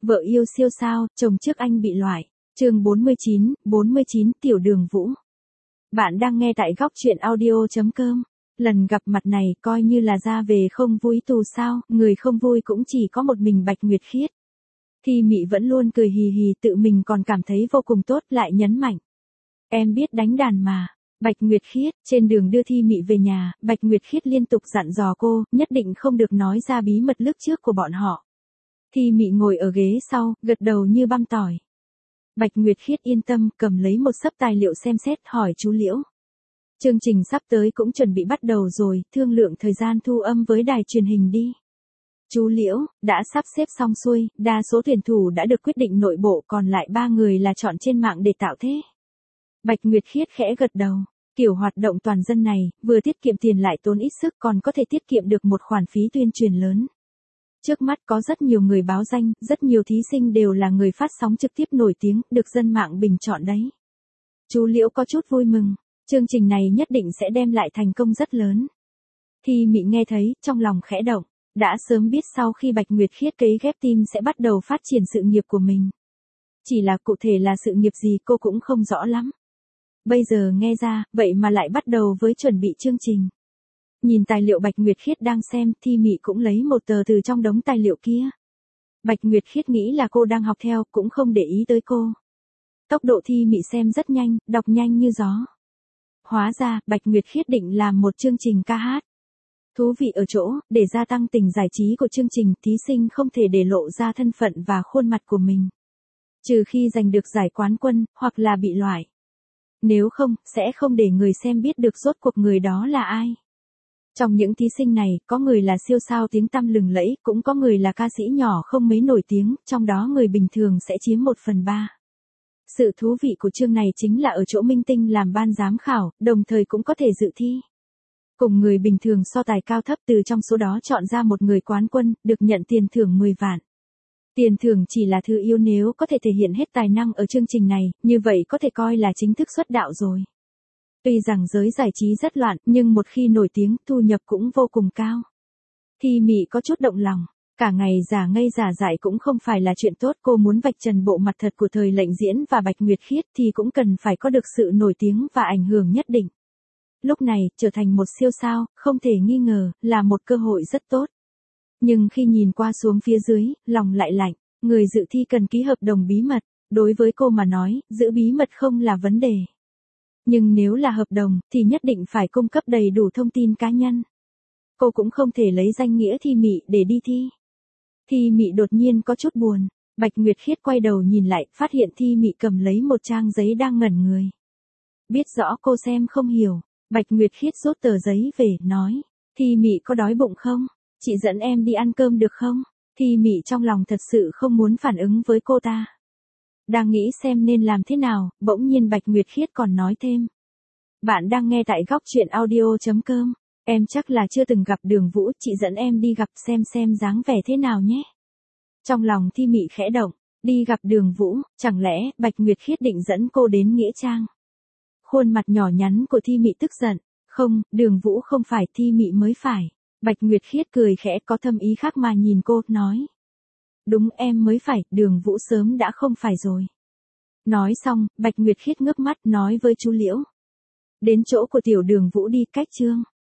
Vợ yêu siêu sao, chồng trước anh bị loại. Chương 49 Tiểu Đường Vũ. Bạn đang nghe tại góc truyện audio.com. Lần gặp mặt này coi như là ra về không vui tù sao, người không vui cũng chỉ có một mình Bạch Nguyệt Khiết. Thi Mị vẫn luôn cười hì hì, tự mình còn cảm thấy vô cùng tốt, lại nhấn mạnh. Em biết đánh đàn mà. Bạch Nguyệt Khiết, trên đường đưa Thi Mị về nhà, Bạch Nguyệt Khiết liên tục dặn dò cô, nhất định không được nói ra bí mật lúc trước của bọn họ. Thi Mị ngồi ở ghế sau, gật đầu như băm tỏi. Bạch Nguyệt Khiết yên tâm, cầm lấy một xấp tài liệu xem xét, hỏi chú Liễu. Chương trình sắp tới cũng chuẩn bị bắt đầu rồi, thương lượng thời gian thu âm với đài truyền hình đi. Chú Liễu, đã sắp xếp xong xuôi, đa số tuyển thủ đã được quyết định nội bộ, còn lại 3 người là chọn trên mạng để tạo thế. Bạch Nguyệt Khiết khẽ gật đầu. Kiểu hoạt động toàn dân này, vừa tiết kiệm tiền lại tốn ít sức, còn có thể tiết kiệm được một khoản phí tuyên truyền lớn. Trước mắt có rất nhiều người báo danh, rất nhiều thí sinh đều là người phát sóng trực tiếp nổi tiếng, được dân mạng bình chọn đấy. Chú Liễu có chút vui mừng, chương trình này nhất định sẽ đem lại thành công rất lớn. Thi Mị nghe thấy, trong lòng khẽ động, đã sớm biết sau khi Bạch Nguyệt Khiết cấy ghép tim sẽ bắt đầu phát triển sự nghiệp của mình. Chỉ là cụ thể là sự nghiệp gì cô cũng không rõ lắm. Bây giờ nghe ra, vậy mà lại bắt đầu với chuẩn bị chương trình. Nhìn tài liệu Bạch Nguyệt Khiết đang xem, Thi Mị cũng lấy một tờ từ trong đống tài liệu kia. Bạch Nguyệt Khiết nghĩ là cô đang học theo, cũng không để ý tới cô. Tốc độ Thi Mị xem rất nhanh, đọc nhanh như gió. Hóa ra, Bạch Nguyệt Khiết định làm một chương trình ca hát. Thú vị ở chỗ, để gia tăng tính giải trí của chương trình, thí sinh không thể để lộ ra thân phận và khuôn mặt của mình. Trừ khi giành được giải quán quân, hoặc là bị loại. Nếu không, sẽ không để người xem biết được rốt cuộc người đó là ai. Trong những thí sinh này, có người là siêu sao tiếng tăm lừng lẫy, cũng có người là ca sĩ nhỏ không mấy nổi tiếng, trong đó người bình thường sẽ chiếm 1/3. Sự thú vị của chương này chính là ở chỗ minh tinh làm ban giám khảo, đồng thời cũng có thể dự thi. Cùng người bình thường so tài cao thấp, từ trong số đó chọn ra một người quán quân, được nhận tiền thưởng 10 vạn. Tiền thưởng chỉ là thứ yếu, nếu có thể thể hiện hết tài năng ở chương trình này, như vậy có thể coi là chính thức xuất đạo rồi. Tuy rằng giới giải trí rất loạn, nhưng một khi nổi tiếng, thu nhập cũng vô cùng cao. Thi Mị có chút động lòng, cả ngày giả ngây giả dại cũng không phải là chuyện tốt, cô muốn vạch trần bộ mặt thật của thời Lệnh Diễn và Bạch Nguyệt Khiết thì cũng cần phải có được sự nổi tiếng và ảnh hưởng nhất định. Lúc này, trở thành một siêu sao, không thể nghi ngờ, là một cơ hội rất tốt. Nhưng khi nhìn qua xuống phía dưới, lòng lại lạnh, người dự thi cần ký hợp đồng bí mật, đối với cô mà nói, giữ bí mật không là vấn đề. Nhưng nếu là hợp đồng, thì nhất định phải cung cấp đầy đủ thông tin cá nhân. Cô cũng không thể lấy danh nghĩa Thi Mị để đi thi. Thi Mị đột nhiên có chút buồn, Bạch Nguyệt Khiết quay đầu nhìn lại, phát hiện Thi Mị cầm lấy một trang giấy đang ngẩn người. Biết rõ cô xem không hiểu, Bạch Nguyệt Khiết rút tờ giấy về, nói, Thi Mị có đói bụng không? Chị dẫn em đi ăn cơm được không? Thi Mị trong lòng thật sự không muốn phản ứng với cô ta. Đang nghĩ xem nên làm thế nào, bỗng nhiên Bạch Nguyệt Khiết còn nói thêm. Bạn đang nghe tại góc truyện audio.com. Em chắc là chưa từng gặp Đường Vũ, chị dẫn em đi gặp xem dáng vẻ thế nào nhé. Trong lòng Thi Mị khẽ động, đi gặp Đường Vũ, chẳng lẽ Bạch Nguyệt Khiết định dẫn cô đến nghĩa trang? Khuôn mặt nhỏ nhắn của Thi Mị tức giận, không, Đường Vũ không phải, Thi Mị mới phải. Bạch Nguyệt Khiết cười khẽ, có thâm ý khác mà nhìn cô, nói. Đúng, em mới phải, Đường Vũ sớm đã không phải rồi. Nói xong, Bạch Nguyệt Khiết ngước mắt nói với chú Liễu. Đến chỗ của Tiểu Đường Vũ đi, cách chương.